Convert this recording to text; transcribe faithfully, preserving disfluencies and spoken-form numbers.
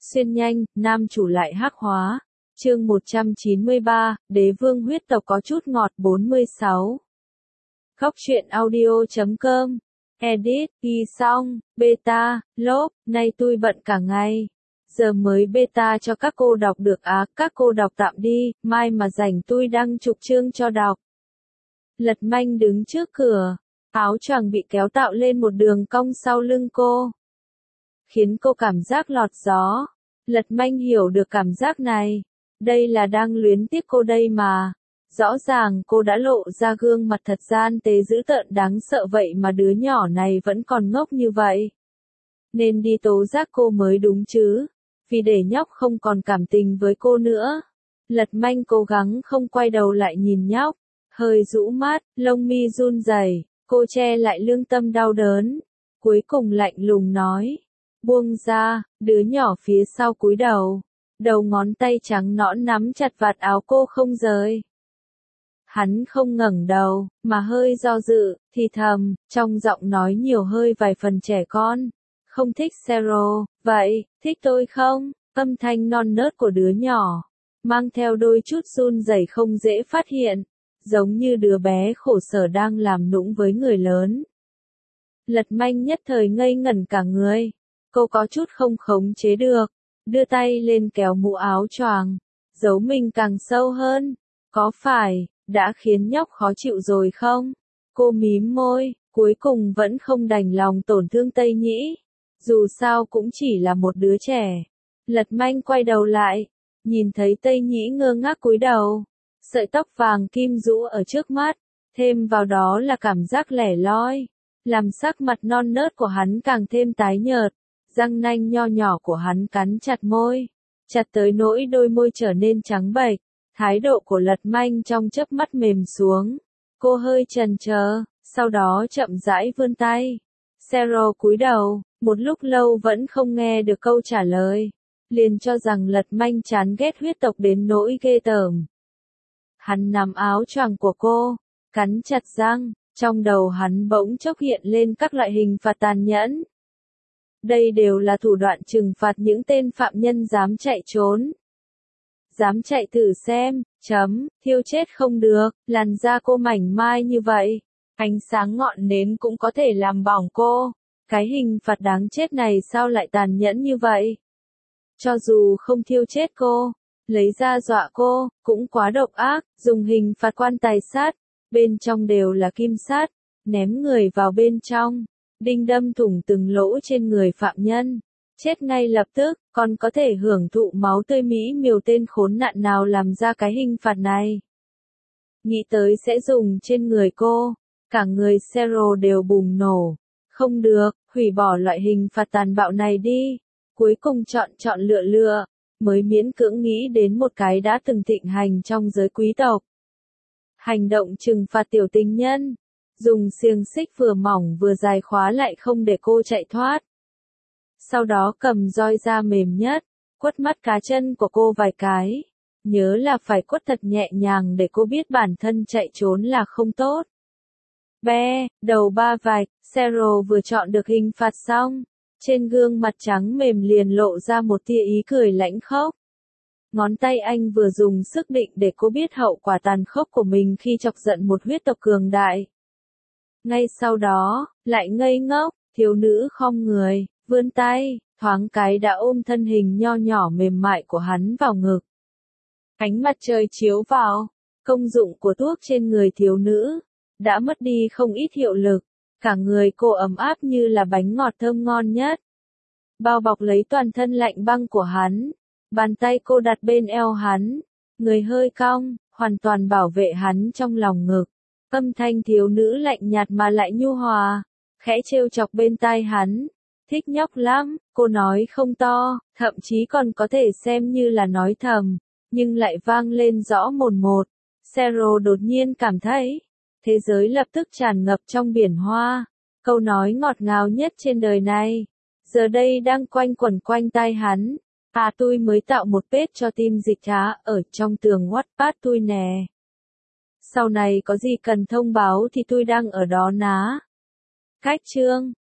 Xuyên nhanh, nam chủ lại hắc hóa. Chương một trăm chín mươi ba, Đế vương huyết tộc có chút ngọt bốn mươi sáu. Góc truyện audio chấm com. Edit, ghi xong, beta, lốp, nay tui bận cả ngày. Giờ mới beta cho các cô đọc được á, các cô đọc tạm đi, mai mà rảnh tui đăng chục chương cho đọc. Lật Manh đứng trước cửa, áo choàng bị kéo tạo lên một đường cong sau lưng cô, khiến cô cảm giác lọt gió. Lật Manh hiểu được cảm giác này, đây là đang luyến tiếc cô đây mà. Rõ ràng cô đã lộ ra gương mặt thật gian tế dữ tợn đáng sợ vậy mà đứa nhỏ này vẫn còn ngốc như vậy. Nên đi tố giác cô mới đúng chứ, vì để nhóc không còn cảm tình với cô nữa. Lật Manh cố gắng không quay đầu lại nhìn nhóc, hơi rũ mắt, lông mi run rẩy, cô che lại lương tâm đau đớn, cuối cùng lạnh lùng nói, buông ra. Đứa nhỏ phía sau cúi đầu, đầu ngón tay trắng nõn nắm chặt vạt áo cô không rời. Hắn không ngẩng đầu, mà hơi do dự, thì thầm, trong giọng nói nhiều hơi vài phần trẻ con. Không thích Zero, vậy, thích tôi không? Âm thanh non nớt của đứa nhỏ, mang theo đôi chút run rẩy không dễ phát hiện, giống như đứa bé khổ sở đang làm nũng với người lớn. Lật Manh nhất thời ngây ngẩn cả người, cô có chút không khống chế được, đưa tay lên kéo mũ áo choàng, giấu mình càng sâu hơn. Có phải đã khiến nhóc khó chịu rồi không? Cô mím môi, cuối cùng vẫn không đành lòng tổn thương Tây Nhĩ. Dù sao cũng chỉ là một đứa trẻ. Lật Manh quay đầu lại, nhìn thấy Tây Nhĩ ngơ ngác cúi đầu, sợi tóc vàng kim rũ ở trước mắt, thêm vào đó là cảm giác lẻ loi, làm sắc mặt non nớt của hắn càng thêm tái nhợt, răng nanh nho nhỏ của hắn cắn chặt môi, chặt tới nỗi đôi môi trở nên trắng bệch. Thái độ của Lật Manh trong chớp mắt mềm xuống, cô hơi chần chờ, sau đó chậm rãi vươn tay. Zero cúi đầu, một lúc lâu vẫn không nghe được câu trả lời, liền cho rằng Lật Manh chán ghét huyết tộc đến nỗi ghê tởm. Hắn nắm áo choàng của cô, cắn chặt răng, trong đầu hắn bỗng chốc hiện lên các loại hình phạt tàn nhẫn. Đây đều là thủ đoạn trừng phạt những tên phạm nhân dám chạy trốn. Dám chạy thử xem, chấm, thiêu chết không được, làn da cô mảnh mai như vậy, ánh sáng ngọn nến cũng có thể làm bỏng cô. Cái hình phạt đáng chết này sao lại tàn nhẫn như vậy? Cho dù không thiêu chết cô, lấy ra dọa cô, cũng quá độc ác. Dùng hình phạt quan tài sát, bên trong đều là kim sát, ném người vào bên trong, đinh đâm thủng từng lỗ trên người phạm nhân, chết ngay lập tức. Còn có thể hưởng thụ máu tươi mỹ miều tên khốn nạn nào làm ra cái hình phạt này. Nghĩ tới sẽ dùng trên người cô, cả người Zero đều bùng nổ. Không được, hủy bỏ loại hình phạt tàn bạo này đi. Cuối cùng chọn chọn lựa lựa, mới miễn cưỡng nghĩ đến một cái đã từng thịnh hành trong giới quý tộc. Hành động trừng phạt tiểu tình nhân, dùng xiềng xích vừa mỏng vừa dài khóa lại không để cô chạy thoát. Sau đó cầm roi da mềm nhất, quất mắt cá chân của cô vài cái. Nhớ là phải quất thật nhẹ nhàng để cô biết bản thân chạy trốn là không tốt. Be, đầu ba vạch, Zero vừa chọn được hình phạt xong, trên gương mặt trắng mềm liền lộ ra một tia ý cười lãnh khốc. Ngón tay anh vừa dùng sức định để cô biết hậu quả tàn khốc của mình khi chọc giận một huyết tộc cường đại. Ngay sau đó, lại ngây ngốc, thiếu nữ khom người, vươn tay, thoáng cái đã ôm thân hình nho nhỏ mềm mại của hắn vào ngực. Ánh mặt trời chiếu vào, công dụng của thuốc trên người thiếu nữ đã mất đi không ít hiệu lực, cả người cô ấm áp như là bánh ngọt thơm ngon nhất. Bao bọc lấy toàn thân lạnh băng của hắn, bàn tay cô đặt bên eo hắn, người hơi cong, hoàn toàn bảo vệ hắn trong lòng ngực. Âm thanh thiếu nữ lạnh nhạt mà lại nhu hòa, khẽ trêu chọc bên tai hắn. Thích nhóc lắm, cô nói không to, thậm chí còn có thể xem như là nói thầm, nhưng lại vang lên rõ mồn một. Zero đột nhiên cảm thấy, thế giới lập tức tràn ngập trong biển hoa, câu nói ngọt ngào nhất trên đời này, giờ đây đang quanh quẩn quanh tai hắn. À tôi mới tạo một page cho team dịch thá ở trong tường Wattpad tôi nè. Sau này có gì cần thông báo thì tôi đang ở đó ná. Cách chương